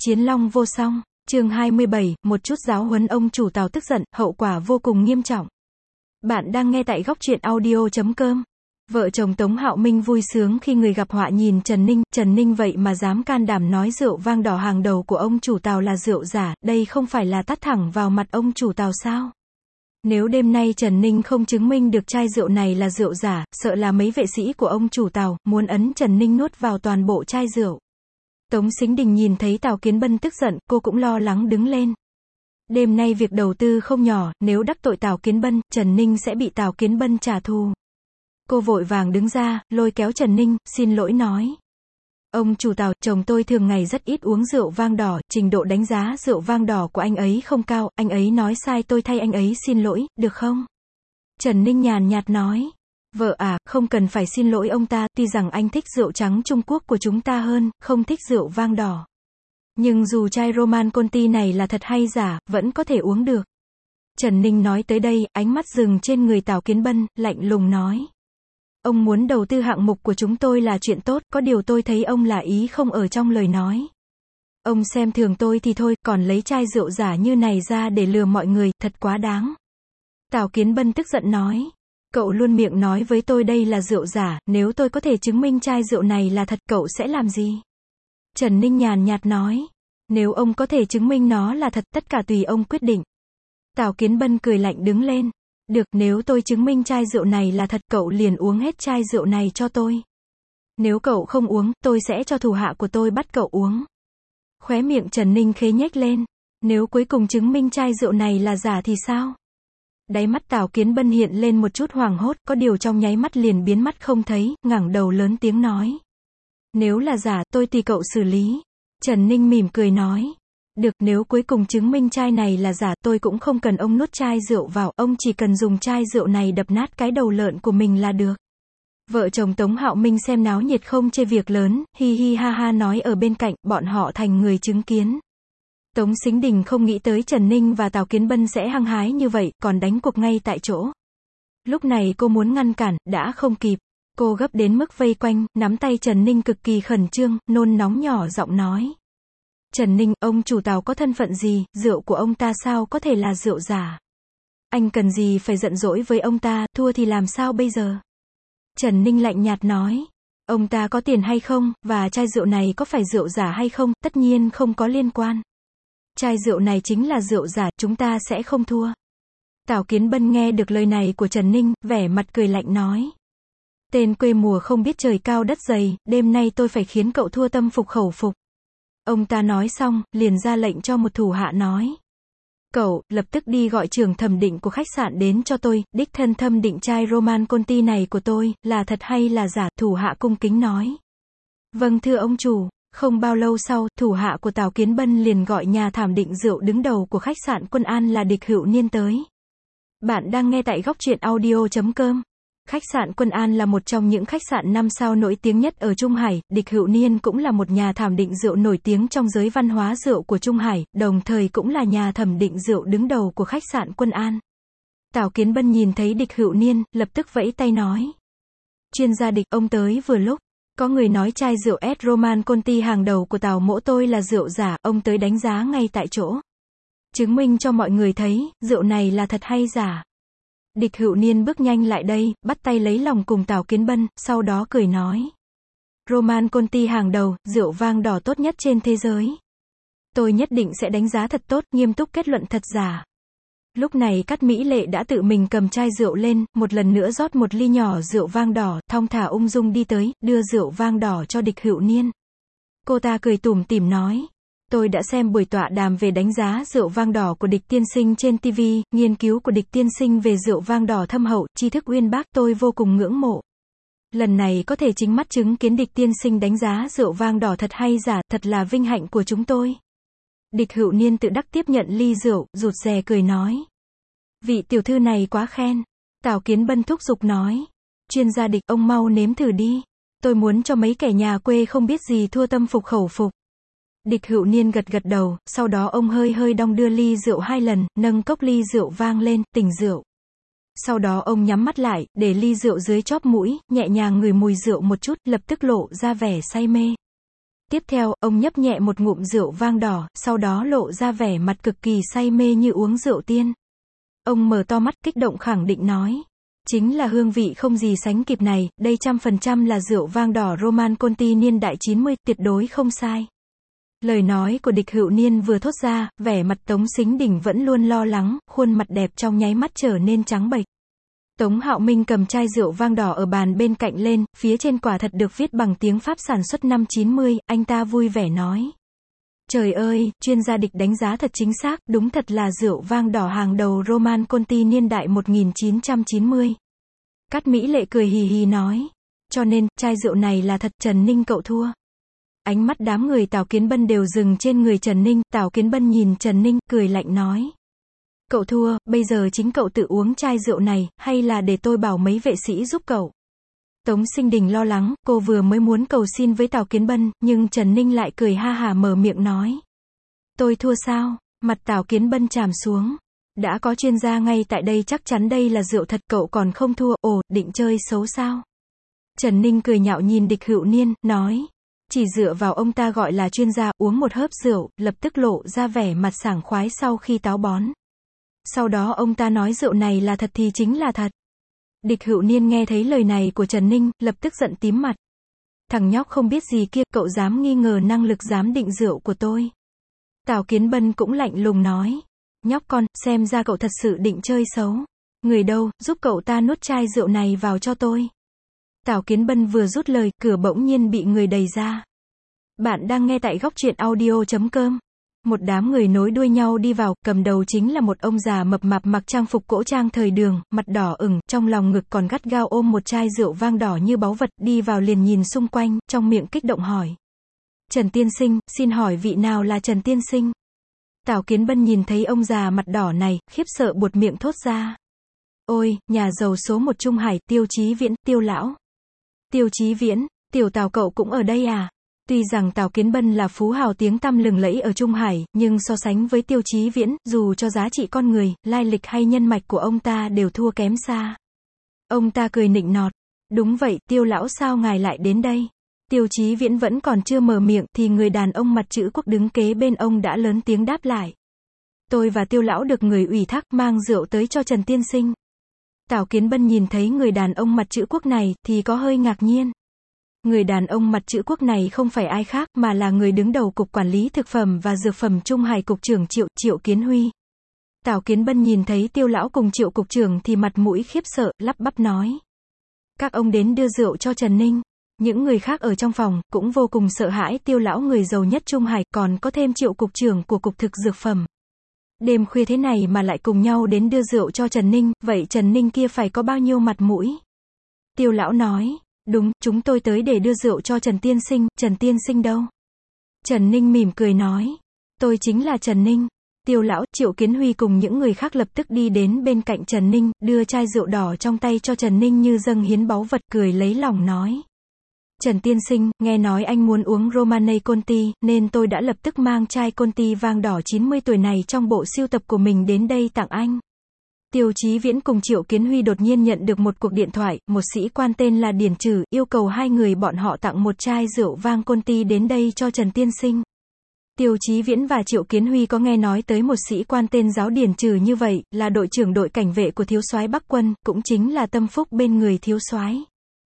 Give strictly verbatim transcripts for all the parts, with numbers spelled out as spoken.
Chiến long vô song, chương hai mươi bảy, một chút giáo huấn ông chủ Tào tức giận, hậu quả vô cùng nghiêm trọng. Bạn đang nghe tại góc truyện audio chấm com. Vợ chồng Tống Hạo Minh vui sướng khi người gặp họa nhìn Trần Ninh, Trần Ninh vậy mà dám can đảm nói rượu vang đỏ hàng đầu của ông chủ Tào là rượu giả, đây không phải là tát thẳng vào mặt ông chủ Tào sao? Nếu đêm nay Trần Ninh không chứng minh được chai rượu này là rượu giả, sợ là mấy vệ sĩ của ông chủ Tào muốn ấn Trần Ninh nuốt vào toàn bộ chai rượu. Tống Sính Đình nhìn thấy Tào Kiến Bân tức giận, cô cũng lo lắng đứng lên. Đêm nay việc đầu tư không nhỏ, nếu đắc tội Tào Kiến Bân, Trần Ninh sẽ bị Tào Kiến Bân trả thù. Cô vội vàng đứng ra, lôi kéo Trần Ninh, xin lỗi nói. Ông chủ Tào, chồng tôi thường ngày rất ít uống rượu vang đỏ, trình độ đánh giá rượu vang đỏ của anh ấy không cao, anh ấy nói sai tôi thay anh ấy xin lỗi, được không? Trần Ninh nhàn nhạt nói. Vợ à, không cần phải xin lỗi ông ta, tuy rằng anh thích rượu trắng Trung Quốc của chúng ta hơn, không thích rượu vang đỏ. Nhưng dù chai Roman Conti này là thật hay giả, vẫn có thể uống được. Trần Ninh nói tới đây, ánh mắt dừng trên người Tào Kiến Bân, lạnh lùng nói. Ông muốn đầu tư hạng mục của chúng tôi là chuyện tốt, có điều tôi thấy ông là ý không ở trong lời nói. Ông xem thường tôi thì thôi, còn lấy chai rượu giả như này ra để lừa mọi người, thật quá đáng. Tào Kiến Bân tức giận nói. Cậu luôn miệng nói với tôi đây là rượu giả, nếu tôi có thể chứng minh chai rượu này là thật, cậu sẽ làm gì? Trần Ninh nhàn nhạt nói. Nếu ông có thể chứng minh nó là thật, tất cả tùy ông quyết định. Tào Kiến Bân cười lạnh đứng lên. Được, nếu tôi chứng minh chai rượu này là thật, cậu liền uống hết chai rượu này cho tôi. Nếu cậu không uống, tôi sẽ cho thủ hạ của tôi bắt cậu uống. Khóe miệng Trần Ninh khế nhếch lên. Nếu cuối cùng chứng minh chai rượu này là giả thì sao? Đáy mắt Tào Kiến Bân hiện lên một chút hoảng hốt, có điều trong nháy mắt liền biến mất không thấy, ngẩng đầu lớn tiếng nói. Nếu là giả, tôi tùy cậu xử lý. Trần Ninh mỉm cười nói. Được, nếu cuối cùng chứng minh chai này là giả, tôi cũng không cần ông nuốt chai rượu vào, ông chỉ cần dùng chai rượu này đập nát cái đầu lợn của mình là được. Vợ chồng Tống Hạo Minh xem náo nhiệt không chê việc lớn, hi hi ha ha nói ở bên cạnh, bọn họ thành người chứng kiến. Tống Sính Đình không nghĩ tới Trần Ninh và Tào Kiến Bân sẽ hăng hái như vậy, còn đánh cuộc ngay tại chỗ. Lúc này cô muốn ngăn cản, đã không kịp. Cô gấp đến mức vây quanh, nắm tay Trần Ninh cực kỳ khẩn trương, nôn nóng nhỏ giọng nói. Trần Ninh, ông chủ Tào có thân phận gì, rượu của ông ta sao có thể là rượu giả? Anh cần gì phải giận dỗi với ông ta, thua thì làm sao bây giờ? Trần Ninh lạnh nhạt nói. Ông ta có tiền hay không, và chai rượu này có phải rượu giả hay không, tất nhiên không có liên quan. Chai rượu này chính là rượu giả, chúng ta sẽ không thua. Tào Kiến Bân nghe được lời này của Trần Ninh, vẻ mặt cười lạnh nói. Tên quê mùa không biết trời cao đất dày, đêm nay tôi phải khiến cậu thua tâm phục khẩu phục. Ông ta nói xong, liền ra lệnh cho một thủ hạ nói. Cậu, lập tức đi gọi trưởng thẩm định của khách sạn đến cho tôi, đích thân thẩm định chai Roman Conti này của tôi, là thật hay là giả, thủ hạ cung kính nói. Vâng thưa ông chủ. Không bao lâu sau, thủ hạ của Tào Kiến Bân liền gọi nhà thẩm định rượu đứng đầu của khách sạn Quân An là Địch Hữu Niên tới. Bạn đang nghe tại góc truyện audio chấm com. Khách sạn Quân An là một trong những khách sạn năm sao nổi tiếng nhất ở Trung Hải, Địch Hữu Niên cũng là một nhà thẩm định rượu nổi tiếng trong giới văn hóa rượu của Trung Hải, đồng thời cũng là nhà thẩm định rượu đứng đầu của khách sạn Quân An. Tào Kiến Bân nhìn thấy Địch Hữu Niên, lập tức vẫy tay nói. Chuyên gia Địch, ông tới vừa lúc. Có người nói chai rượu S Roman Conti hàng đầu của Tào mỗ tôi là rượu giả, ông tới đánh giá ngay tại chỗ. Chứng minh cho mọi người thấy, rượu này là thật hay giả. Địch Hữu Niên bước nhanh lại đây, bắt tay lấy lòng cùng Tào Kiến Bân, sau đó cười nói. Roman Conti hàng đầu, rượu vang đỏ tốt nhất trên thế giới. Tôi nhất định sẽ đánh giá thật tốt, nghiêm túc kết luận thật giả. Lúc này Cát Mỹ Lệ đã tự mình cầm chai rượu lên, một lần nữa rót một ly nhỏ rượu vang đỏ, thong thả ung dung đi tới, đưa rượu vang đỏ cho Địch Hữu Niên. Cô ta cười tủm tỉm nói. Tôi đã xem buổi tọa đàm về đánh giá rượu vang đỏ của Địch tiên sinh trên ti vi, nghiên cứu của Địch tiên sinh về rượu vang đỏ thâm hậu, tri thức uyên bác, tôi vô cùng ngưỡng mộ. Lần này có thể chính mắt chứng kiến Địch tiên sinh đánh giá rượu vang đỏ thật hay giả, thật là vinh hạnh của chúng tôi. Địch Hữu Niên tự đắc tiếp nhận ly rượu, rụt rè cười nói. Vị tiểu thư này quá khen. Tào Kiến Bân thúc giục nói. Chuyên gia Địch, ông mau nếm thử đi. Tôi muốn cho mấy kẻ nhà quê không biết gì thua tâm phục khẩu phục. Địch Hữu Niên gật gật đầu, sau đó ông hơi hơi đong đưa ly rượu hai lần, nâng cốc ly rượu vang lên, tỉnh rượu. Sau đó ông nhắm mắt lại, để ly rượu dưới chóp mũi, nhẹ nhàng ngửi mùi rượu một chút, lập tức lộ ra vẻ say mê. Tiếp theo, ông nhấp nhẹ một ngụm rượu vang đỏ, sau đó lộ ra vẻ mặt cực kỳ say mê như uống rượu tiên. Ông mở to mắt kích động khẳng định nói. Chính là hương vị không gì sánh kịp này, đây trăm phần trăm là rượu vang đỏ Roman Conti niên đại chín mươi, tuyệt đối không sai. Lời nói của Địch Hữu Niên vừa thốt ra, vẻ mặt Tống Sính Đình vẫn luôn lo lắng, khuôn mặt đẹp trong nháy mắt trở nên trắng bệch. Tống Hạo Minh cầm chai rượu vang đỏ ở bàn bên cạnh lên, phía trên quả thật được viết bằng tiếng Pháp sản xuất năm chín mươi, anh ta vui vẻ nói. Trời ơi, chuyên gia Địch đánh giá thật chính xác, đúng thật là rượu vang đỏ hàng đầu Roman Conti niên đại một nghìn chín trăm chín mươi. Cát Mỹ Lệ cười hì hì nói. Cho nên, chai rượu này là thật, Trần Ninh cậu thua. Ánh mắt đám người Tào Kiến Bân đều dừng trên người Trần Ninh, Tào Kiến Bân nhìn Trần Ninh, cười lạnh nói. Cậu thua, bây giờ chính cậu tự uống chai rượu này, hay là để tôi bảo mấy vệ sĩ giúp cậu? Tống Sinh Đình lo lắng, cô vừa mới muốn cầu xin với Tào Kiến Bân, nhưng Trần Ninh lại cười ha hả mở miệng nói. Tôi thua sao? Mặt Tào Kiến Bân tràm xuống. Đã có chuyên gia ngay tại đây chắc chắn đây là rượu thật, cậu còn không thua, ồ, định chơi xấu sao? Trần Ninh cười nhạo nhìn Địch Hữu Niên, nói. Chỉ dựa vào ông ta gọi là chuyên gia, uống một hớp rượu, lập tức lộ ra vẻ mặt sảng khoái sau khi táo bón. Sau đó ông ta nói rượu này là thật thì chính là thật. Địch Hữu Niên nghe thấy lời này của Trần Ninh, lập tức giận tím mặt. Thằng nhóc không biết gì kia, cậu dám nghi ngờ năng lực giám định rượu của tôi. Tào Kiến Bân cũng lạnh lùng nói. Nhóc con, xem ra cậu thật sự định chơi xấu. Người đâu, giúp cậu ta nuốt chai rượu này vào cho tôi. Tào Kiến Bân vừa rút lời, cửa bỗng nhiên bị người đẩy ra. Bạn đang nghe tại góc truyện audio chấm com. Một đám người nối đuôi nhau đi vào, cầm đầu chính là một ông già mập mạp mặc trang phục cổ trang thời đường, mặt đỏ ửng, trong lòng ngực còn gắt gao ôm một chai rượu vang đỏ như báu vật, đi vào liền nhìn xung quanh, trong miệng kích động hỏi. Trần tiên sinh, xin hỏi vị nào là Trần tiên sinh? Tào Kiến Bân nhìn thấy ông già mặt đỏ này, khiếp sợ buột miệng thốt ra. Ôi, nhà giàu số một Trung Hải, Tiêu Chí Viễn, Tiêu lão. Tiêu Chí Viễn, tiểu Tào cậu cũng ở đây à? Tuy rằng Tào Kiến Bân là phú hào tiếng tăm lừng lẫy ở Trung Hải, nhưng so sánh với Tiêu Chí Viễn, dù cho giá trị con người, lai lịch hay nhân mạch của ông ta đều thua kém xa. Ông ta cười nịnh nọt. Đúng vậy, Tiêu lão sao ngài lại đến đây? Tiêu Chí Viễn vẫn còn chưa mở miệng, thì người đàn ông mặt chữ quốc đứng kế bên ông đã lớn tiếng đáp lại. Tôi và Tiêu lão được người ủy thác mang rượu tới cho Trần tiên sinh. Tào Kiến Bân nhìn thấy người đàn ông mặt chữ quốc này, thì có hơi ngạc nhiên. Người đàn ông mặt chữ quốc này không phải ai khác, mà là người đứng đầu Cục Quản lý Thực phẩm và Dược phẩm Trung Hải Cục trưởng Triệu, Triệu Kiến Huy. Tào Kiến Bân nhìn thấy Tiêu lão cùng Triệu Cục trưởng thì mặt mũi khiếp sợ, lắp bắp nói. Các ông đến đưa rượu cho Trần Ninh. Những người khác ở trong phòng, cũng vô cùng sợ hãi Tiêu lão người giàu nhất Trung Hải, còn có thêm Triệu Cục trưởng của Cục Thực Dược phẩm. Đêm khuya thế này mà lại cùng nhau đến đưa rượu cho Trần Ninh, vậy Trần Ninh kia phải có bao nhiêu mặt mũi? Tiêu lão nói. Đúng, chúng tôi tới để đưa rượu cho Trần tiên sinh, Trần tiên sinh đâu? Trần Ninh mỉm cười nói. Tôi chính là Trần Ninh. Tiêu lão, Triệu Kiến Huy cùng những người khác lập tức đi đến bên cạnh Trần Ninh, đưa chai rượu đỏ trong tay cho Trần Ninh như dâng hiến báu vật, cười lấy lòng nói. Trần tiên sinh, nghe nói anh muốn uống Romanée Conti, nên tôi đã lập tức mang chai Conti vang đỏ chín mươi tuổi này trong bộ sưu tập của mình đến đây tặng anh. Tiêu Chí Viễn cùng Triệu Kiến Huy đột nhiên nhận được một cuộc điện thoại, một sĩ quan tên là Điển Trừ, yêu cầu hai người bọn họ tặng một chai rượu vang Conti đến đây cho Trần tiên sinh. Tiêu Chí Viễn và Triệu Kiến Huy có nghe nói tới một sĩ quan tên Giáo Điển Trừ như vậy, là đội trưởng đội cảnh vệ của thiếu soái Bắc Quân, cũng chính là tâm phúc bên người thiếu soái.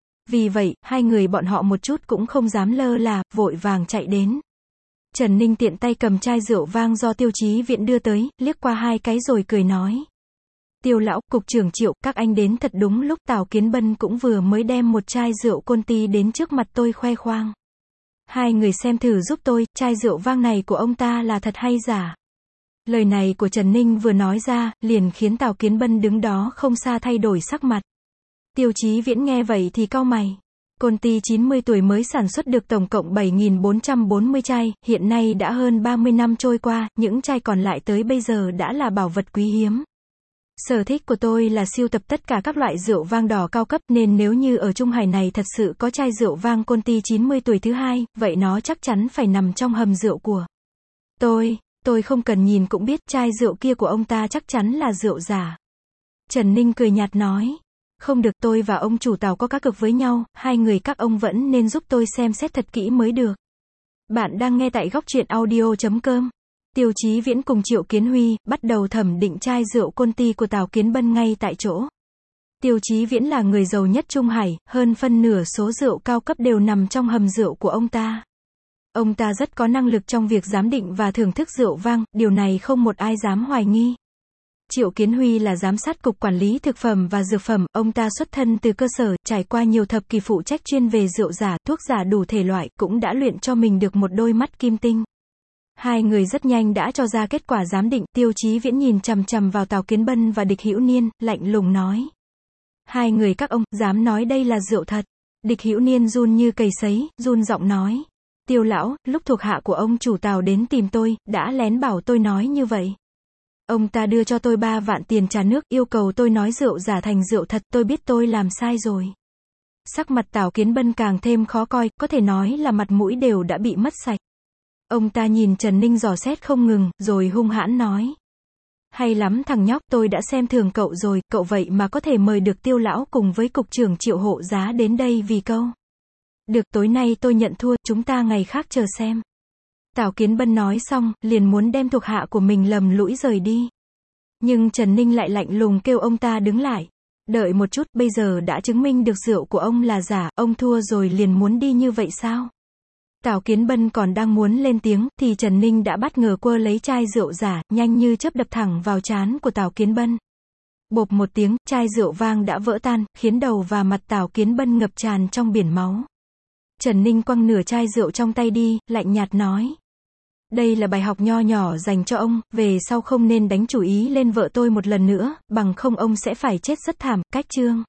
Vì vậy, hai người bọn họ một chút cũng không dám lơ là, vội vàng chạy đến. Trần Ninh tiện tay cầm chai rượu vang do Tiêu Chí Viễn đưa tới, liếc qua hai cái rồi cười nói. Tiêu lão, Cục trưởng Triệu, các anh đến thật đúng lúc. Tào Kiến Bân cũng vừa mới đem một chai rượu Conti đến trước mặt tôi khoe khoang. Hai người xem thử giúp tôi, chai rượu vang này của ông ta là thật hay giả? Lời này của Trần Ninh vừa nói ra, liền khiến Tào Kiến Bân đứng đó không xa thay đổi sắc mặt. Tiêu Chí Viễn nghe vậy thì cau mày. Conti chín mươi tuổi mới sản xuất được tổng cộng bảy nghìn bốn trăm bốn mươi chai, hiện nay đã hơn ba mươi năm trôi qua, những chai còn lại tới bây giờ đã là bảo vật quý hiếm. Sở thích của tôi là sưu tập tất cả các loại rượu vang đỏ cao cấp, nên nếu như ở Trung Hải này thật sự có chai rượu vang Conti chín mươi tuổi thứ hai, vậy nó chắc chắn phải nằm trong hầm rượu của tôi. Tôi không cần nhìn cũng biết chai rượu kia của ông ta chắc chắn là rượu giả. Trần Ninh cười nhạt nói. Không được, tôi và ông chủ Tào có cá cược với nhau, hai người các ông vẫn nên giúp tôi xem xét thật kỹ mới được. Bạn đang nghe tại góc truyện audio chấm com. Tiêu Chí Viễn cùng Triệu Kiến Huy bắt đầu thẩm định chai rượu Conti của Tào Kiến Bân ngay tại chỗ. Tiêu Chí Viễn là người giàu nhất Trung Hải, hơn phân nửa số rượu cao cấp đều nằm trong hầm rượu của ông ta. Ông ta rất có năng lực trong việc giám định và thưởng thức rượu vang, điều này không một ai dám hoài nghi. Triệu Kiến Huy là giám sát cục quản lý thực phẩm và dược phẩm, ông ta xuất thân từ cơ sở, trải qua nhiều thập kỷ phụ trách chuyên về rượu giả, thuốc giả đủ thể loại, cũng đã luyện cho mình được một đôi mắt kim tinh. Hai người rất nhanh đã cho ra kết quả giám định. Tiêu Chí Viễn nhìn chằm chằm vào Tào Kiến Bân và Địch Hữu Niên, lạnh lùng nói: Hai người các ông, dám nói đây là rượu thật? Địch Hữu Niên run như cầy sấy, run giọng nói: Tiêu lão, lúc thuộc hạ của ông chủ Tào đến tìm tôi, đã lén bảo tôi nói như vậy. Ông ta đưa cho tôi ba vạn tiền trà nước, yêu cầu tôi nói rượu giả thành rượu thật, tôi biết tôi làm sai rồi. Sắc mặt Tào Kiến Bân càng thêm khó coi, có thể nói là mặt mũi đều đã bị mất sạch. Ông ta nhìn Trần Ninh dò xét không ngừng, rồi hung hãn nói: Hay lắm thằng nhóc, tôi đã xem thường cậu rồi, cậu vậy mà có thể mời được Tiêu lão cùng với cục trưởng Triệu Hộ Giá đến đây vì câu. Được, tối nay tôi nhận thua, chúng ta ngày khác chờ xem. Tào Kiến Bân nói xong, liền muốn đem thuộc hạ của mình lầm lũi rời đi. Nhưng Trần Ninh lại lạnh lùng kêu ông ta đứng lại. Đợi một chút, bây giờ đã chứng minh được rượu của ông là giả, ông thua rồi liền muốn đi như vậy sao? Tào Kiến Bân còn đang muốn lên tiếng, thì Trần Ninh đã bất ngờ quơ lấy chai rượu giả, nhanh như chớp đập thẳng vào trán của Tào Kiến Bân. Bộp một tiếng, chai rượu vang đã vỡ tan, khiến đầu và mặt Tào Kiến Bân ngập tràn trong biển máu. Trần Ninh quăng nửa chai rượu trong tay đi, lạnh nhạt nói: Đây là bài học nho nhỏ dành cho ông, về sau không nên đánh chủ ý lên vợ tôi một lần nữa, bằng không ông sẽ phải chết rất thảm. Cách chương